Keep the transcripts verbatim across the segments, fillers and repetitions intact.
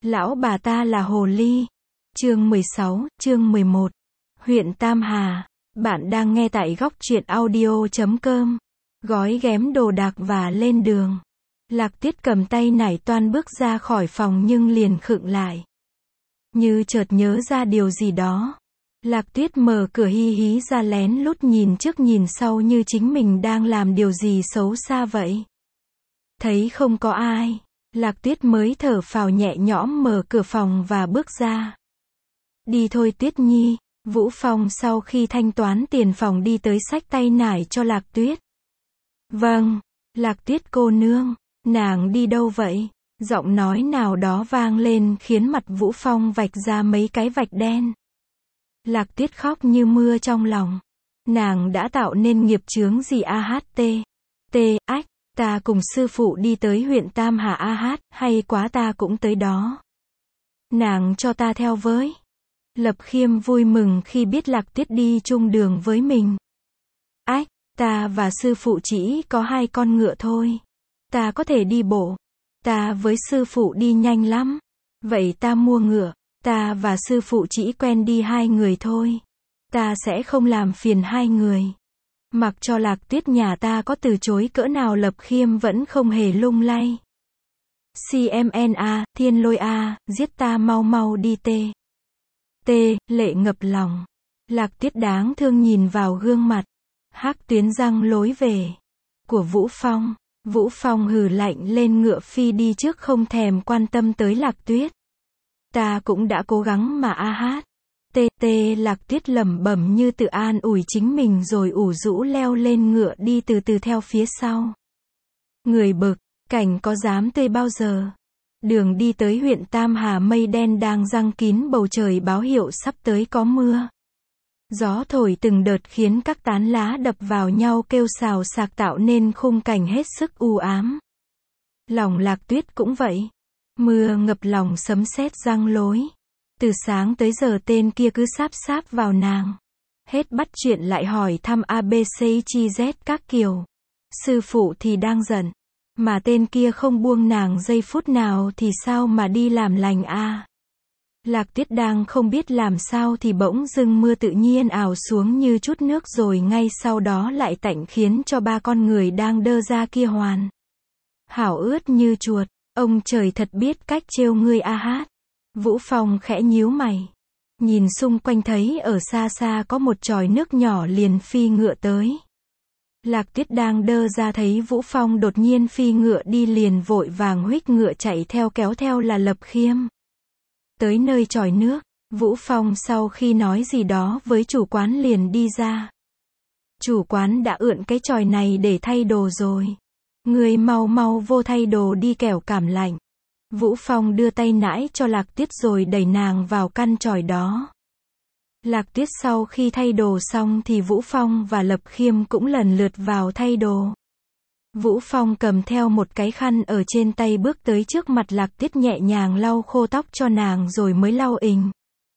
Lão bà ta là hồ ly. Chương mười sáu, chương mười một. Huyện Tam Hà. Bạn đang nghe tại góc truyện audio chấm com. Gói ghém đồ đạc và lên đường. Lạc Tuyết cầm tay nải toan bước ra khỏi phòng nhưng liền khựng lại. Như chợt nhớ ra điều gì đó. Lạc Tuyết mở cửa hí hí ra lén lút nhìn trước nhìn sau như chính mình đang làm điều gì xấu xa vậy. Thấy không có ai, Lạc Tuyết mới thở phào nhẹ nhõm mở cửa phòng và bước ra. Đi thôi Tuyết Nhi. Vũ Phong sau khi thanh toán tiền phòng đi tới xách tay nải cho Lạc Tuyết. Vâng, Lạc Tuyết cô nương, nàng đi đâu vậy? Giọng nói nào đó vang lên khiến mặt Vũ Phong vạch ra mấy cái vạch đen. Lạc Tuyết khóc như mưa trong lòng. Nàng đã tạo nên nghiệp chướng gì a hát tê? T, ách, ta cùng sư phụ đi tới huyện Tam Hà a hát, hay quá ta cũng tới đó. Nàng cho ta theo với. Lập Khiêm vui mừng khi biết Lạc Tuyết đi chung đường với mình. Ách, ta và sư phụ chỉ có hai con ngựa thôi. Ta có thể đi bộ. Ta với sư phụ đi nhanh lắm. Vậy ta mua ngựa. Ta và sư phụ chỉ quen đi hai người thôi. Ta sẽ không làm phiền hai người. Mặc cho Lạc Tuyết nhà ta có từ chối cỡ nào Lập Khiêm vẫn không hề lung lay. xê em en a, Thiên Lôi a, giết ta mau mau đi tê. T, lệ ngập lòng. Lạc Tuyết đáng thương nhìn vào gương mặt. Hắc tuyến răng lối về. Của Vũ Phong. Vũ Phong hừ lạnh lên ngựa phi đi trước không thèm quan tâm tới Lạc Tuyết. Ta cũng đã cố gắng mà a hát. Tê tê Lạc Tuyết lẩm bẩm như tự an ủi chính mình rồi ủ rũ leo lên ngựa đi từ từ theo phía sau. Người bực, cảnh có dám tươi bao giờ. Đường đi tới huyện Tam Hà mây đen đang giăng kín bầu trời báo hiệu sắp tới có mưa. Gió thổi từng đợt khiến các tán lá đập vào nhau kêu xào xạc tạo nên khung cảnh hết sức u ám. Lòng Lạc Tuyết cũng vậy. Mưa ngập lòng sấm sét giăng lối. Từ sáng tới giờ tên kia cứ sáp sáp vào nàng. Hết bắt chuyện lại hỏi thăm a bê xê chi dét các kiểu. Sư phụ thì đang giận. Mà tên kia không buông nàng giây phút nào thì sao mà đi làm lành a à? Lạc Tuyết đang không biết làm sao thì bỗng dưng mưa tự nhiên ào xuống như chút nước rồi ngay sau đó lại tạnh khiến cho ba con người đang đơ ra kia hoàn hảo ướt như chuột. Ông trời thật biết cách trêu ngươi a hát. Vũ Phong khẽ nhíu mày. Nhìn xung quanh thấy ở xa xa có một chòi nước nhỏ liền phi ngựa tới. Lạc Tuyết đang đơ ra thấy Vũ Phong đột nhiên phi ngựa đi liền vội vàng huých ngựa chạy theo kéo theo là Lập Khiêm. Tới nơi chòi nước, Vũ Phong sau khi nói gì đó với chủ quán liền đi ra. Chủ quán đã ượn cái chòi này để thay đồ rồi. Người mau mau vô thay đồ đi kẻo cảm lạnh. Vũ Phong đưa tay nãi cho Lạc Tuyết rồi đẩy nàng vào căn chòi đó. Lạc Tuyết sau khi thay đồ xong thì Vũ Phong và Lập Khiêm cũng lần lượt vào thay đồ. Vũ Phong cầm theo một cái khăn ở trên tay bước tới trước mặt Lạc Tuyết nhẹ nhàng lau khô tóc cho nàng rồi mới lau ình.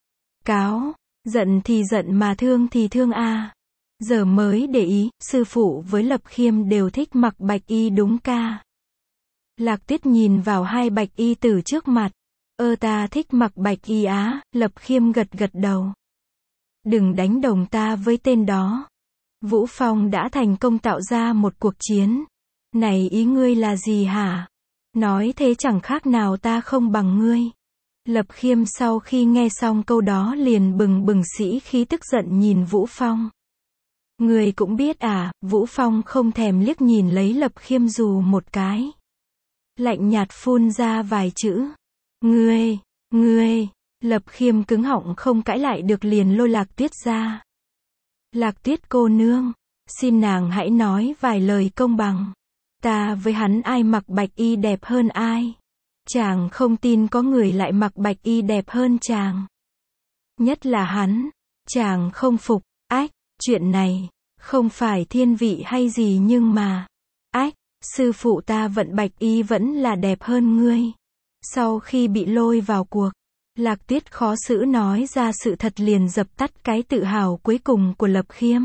Cáo, giận thì giận mà thương thì thương a. À. Giờ mới để ý, sư phụ với Lập Khiêm đều thích mặc bạch y đúng ca. Lạc Tuyết nhìn vào hai bạch y tử trước mặt. Ơ ta thích mặc bạch y á, Lập Khiêm gật gật đầu. Đừng đánh đồng ta với tên đó. Vũ Phong đã thành công tạo ra một cuộc chiến. Này ý ngươi là gì hả? Nói thế chẳng khác nào ta không bằng ngươi. Lập Khiêm sau khi nghe xong câu đó liền bừng bừng sĩ khí tức giận nhìn Vũ Phong. Ngươi cũng biết à, Vũ Phong không thèm liếc nhìn lấy Lập Khiêm dù một cái. Lạnh nhạt phun ra vài chữ. Ngươi, ngươi. Lập Khiêm cứng họng không cãi lại được liền lôi Lạc Tuyết ra. Lạc Tuyết cô nương, xin nàng hãy nói vài lời công bằng. Ta với hắn ai mặc bạch y đẹp hơn ai? Chàng không tin có người lại mặc bạch y đẹp hơn chàng. Nhất là hắn, chàng không phục. Ách, chuyện này, không phải thiên vị hay gì nhưng mà, ách, sư phụ ta vận bạch y vẫn là đẹp hơn ngươi. Sau khi bị lôi vào cuộc, Lạc Tuyết khó xử nói ra sự thật liền dập tắt cái tự hào cuối cùng của Lập Khiêm.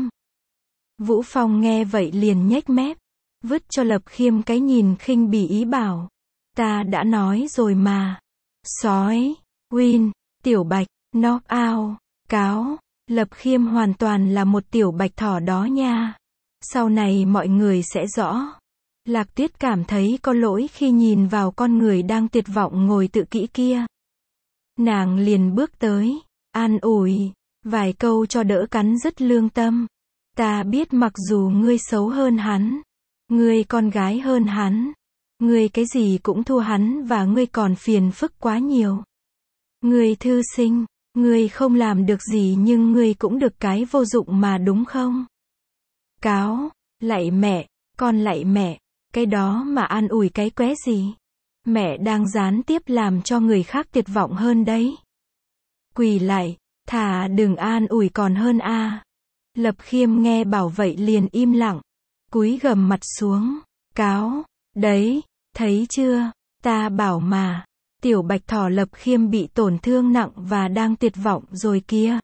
Vũ Phong nghe vậy liền nhếch mép, vứt cho Lập Khiêm cái nhìn khinh bỉ ý bảo. Ta đã nói rồi mà. sói, win, tiểu bạch, knock out, cáo, Lập Khiêm hoàn toàn là một tiểu bạch thỏ đó nha. Sau này mọi người sẽ rõ. Lạc Tuyết cảm thấy có lỗi khi nhìn vào con người đang tuyệt vọng ngồi tự kỷ kia. Nàng liền bước tới, an ủi, vài câu cho đỡ cắn rứt lương tâm. Ta biết mặc dù ngươi xấu hơn hắn, ngươi con gái hơn hắn, ngươi cái gì cũng thua hắn và ngươi còn phiền phức quá nhiều. Ngươi thư sinh, ngươi không làm được gì nhưng ngươi cũng được cái vô dụng mà đúng không? Cáo, lạy mẹ, con lạy mẹ, cái đó mà an ủi cái qué gì? Mẹ đang gián tiếp làm cho người khác tuyệt vọng hơn đấy. Quỳ lại, thà đừng an ủi còn hơn a. Lập Khiêm nghe bảo vậy liền im lặng, cúi gằm mặt xuống, cáo, đấy, thấy chưa, ta bảo mà, tiểu bạch thỏ Lập Khiêm bị tổn thương nặng và đang tuyệt vọng rồi kia.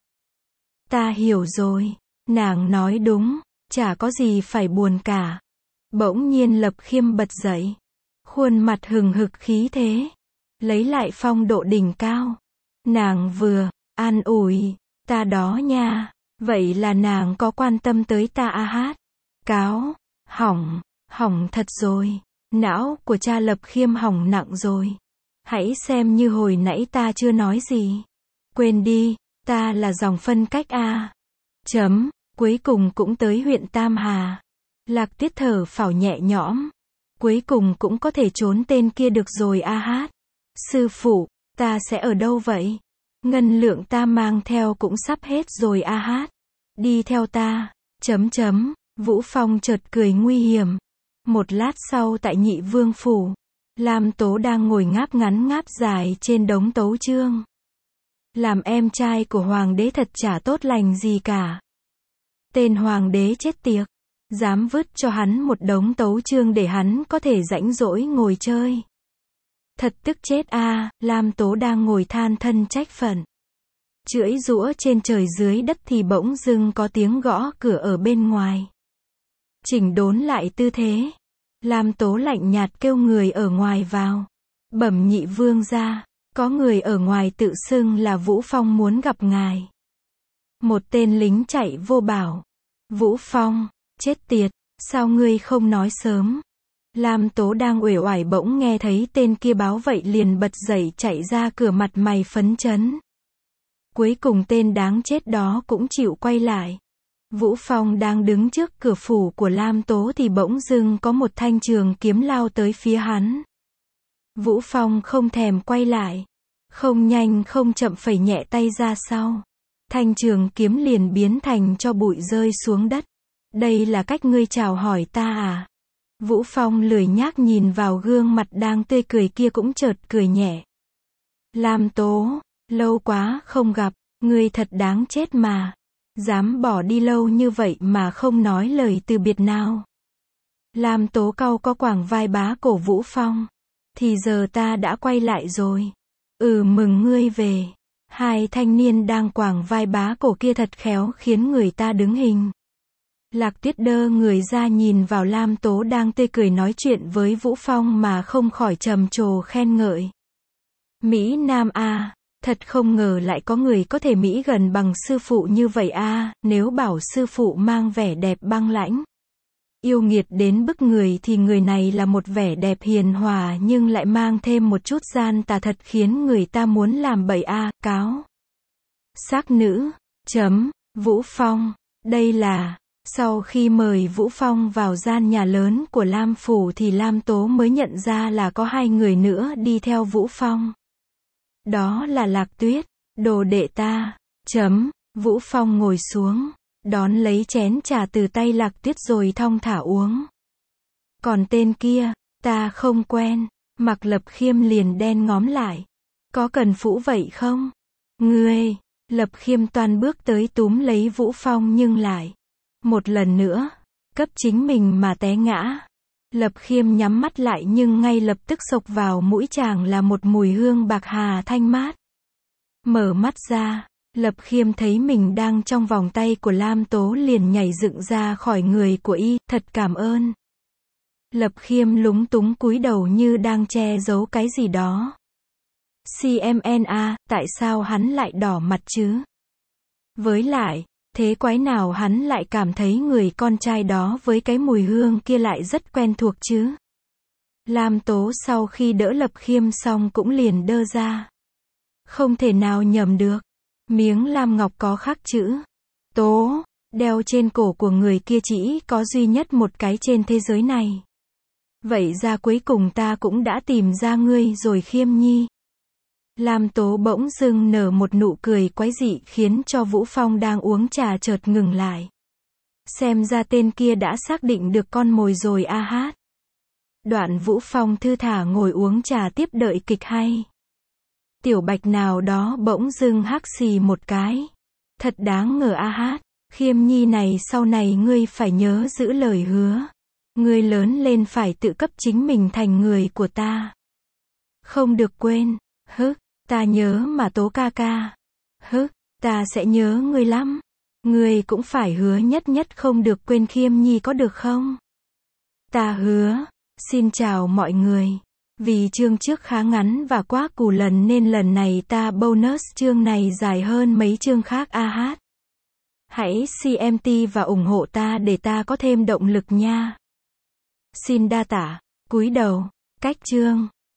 Ta hiểu rồi, nàng nói đúng, chả có gì phải buồn cả. Bỗng nhiên Lập Khiêm bật dậy, khuôn mặt hừng hực khí thế, lấy lại phong độ đỉnh cao. Nàng vừa an ủi, ta đó nha, vậy là nàng có quan tâm tới ta a hát. Cáo, hỏng, hỏng thật rồi, não của cha Lập Khiêm hỏng nặng rồi. Hãy xem như hồi nãy ta chưa nói gì. Quên đi, ta là dòng phân cách a. Chấm, cuối cùng cũng tới huyện Tam Hà. Lạc Tuyết thở phào nhẹ nhõm. Cuối cùng cũng có thể trốn tên kia được rồi a hát. Sư phụ, ta sẽ ở đâu vậy? Ngân lượng ta mang theo cũng sắp hết rồi a hát. Đi theo ta. Chấm chấm, Vũ Phong chợt cười nguy hiểm. Một lát sau tại Nhị Vương phủ, Lam Tố đang ngồi ngáp ngắn ngáp dài trên đống tấu chương. Làm em trai của hoàng đế thật chả tốt lành gì cả. Tên hoàng đế chết tiệt, dám vứt cho hắn một đống tấu chương để hắn có thể rãnh rỗi ngồi chơi. Thật tức chết a. Lam Tố đang ngồi than thân trách phận, chửi giũa trên trời dưới đất thì bỗng dưng có tiếng gõ cửa ở bên ngoài. Chỉnh đốn lại tư thế, Lam Tố lạnh nhạt kêu người ở ngoài vào. Bẩm Nhị Vương gia, có người ở ngoài tự xưng là Vũ Phong muốn gặp ngài. Một tên lính chạy vô bảo. Vũ Phong, chết tiệt, sao ngươi không nói sớm? Lam Tố đang uể oải bỗng nghe thấy tên kia báo vậy liền bật dậy chạy ra cửa mặt mày phấn chấn. Cuối cùng tên đáng chết đó cũng chịu quay lại. Vũ Phong đang đứng trước cửa phủ của Lam Tố thì bỗng dưng có một thanh trường kiếm lao tới phía hắn. Vũ Phong không thèm quay lại, không nhanh không chậm phẩy nhẹ tay ra sau. Thanh trường kiếm liền biến thành cho bụi rơi xuống đất. Đây là cách ngươi chào hỏi ta à? Vũ Phong lười nhác nhìn vào gương mặt đang tươi cười kia cũng chợt cười nhẹ. Lam Tố, lâu quá không gặp, ngươi thật đáng chết mà. Dám bỏ đi lâu như vậy mà không nói lời từ biệt nào. Lam Tố cau có quàng vai bá cổ Vũ Phong. Thì giờ ta đã quay lại rồi. Ừ, mừng ngươi về. Hai thanh niên đang quàng vai bá cổ kia thật khéo khiến người ta đứng hình. Lạc Tuyết đơ người ra nhìn vào Lam Tố đang tươi cười nói chuyện với Vũ Phong mà không khỏi trầm trồ khen ngợi. Mỹ Nam a, thật không ngờ lại có người có thể mỹ gần bằng sư phụ như vậy a. Nếu bảo sư phụ mang vẻ đẹp băng lãnh, yêu nghiệt đến bức người thì người này là một vẻ đẹp hiền hòa nhưng lại mang thêm một chút gian tà thật khiến người ta muốn làm bậy a. Cáo, sắc nữ, chấm, Vũ Phong, đây là. Sau khi mời Vũ Phong vào gian nhà lớn của Lam Phủ thì Lam Tố mới nhận ra là có hai người nữa đi theo Vũ Phong. Đó là Lạc Tuyết, đồ đệ ta, chấm, Vũ Phong ngồi xuống, đón lấy chén trà từ tay Lạc Tuyết rồi thong thả uống. Còn tên kia, ta không quen, Mặc Lập Khiêm liền đen ngóm lại. Có cần phũ vậy không? Ngươi, Lập Khiêm toan bước tới túm lấy Vũ Phong nhưng lại một lần nữa, cấp chính mình mà té ngã. Lập Khiêm nhắm mắt lại nhưng ngay lập tức xộc vào mũi chàng là một mùi hương bạc hà thanh mát. Mở mắt ra, Lập Khiêm thấy mình đang trong vòng tay của Lam Tố liền nhảy dựng ra khỏi người của y, thật cảm ơn. Lập Khiêm lúng túng cúi đầu như đang che giấu cái gì đó. xê em en a, tại sao hắn lại đỏ mặt chứ? Với lại, thế quái nào hắn lại cảm thấy người con trai đó với cái mùi hương kia lại rất quen thuộc chứ? Lam Tố sau khi đỡ Lập Khiêm xong cũng liền đơ ra. Không thể nào nhầm được. Miếng lam ngọc có khắc chữ Tố, đeo trên cổ của người kia chỉ có duy nhất một cái trên thế giới này. Vậy ra cuối cùng ta cũng đã tìm ra ngươi rồi Khiêm Nhi. Lam Tố bỗng dưng nở một nụ cười quái dị khiến cho Vũ Phong đang uống trà chợt ngừng lại. Xem ra tên kia đã xác định được con mồi rồi a hát. Đoạn Vũ Phong thư thả ngồi uống trà tiếp đợi kịch hay. Tiểu Bạch nào đó bỗng dưng hắc xì một cái. Thật đáng ngờ a hát. Khiêm Nhi này sau này ngươi phải nhớ giữ lời hứa. Ngươi lớn lên phải tự cấp chính mình thành người của ta. Không được quên. Hứ, ta nhớ mà Tố ca ca. Hứ, ta sẽ nhớ ngươi lắm. Ngươi cũng phải hứa nhất nhất không được quên Khiêm Nhi có được không? Ta hứa. Xin chào mọi người. Vì chương trước khá ngắn và quá cù lần nên lần này ta bonus chương này dài hơn mấy chương khác a hát. Hãy xê em tê và ủng hộ ta để ta có thêm động lực nha. Xin đa tạ. Cúi đầu. Cách chương.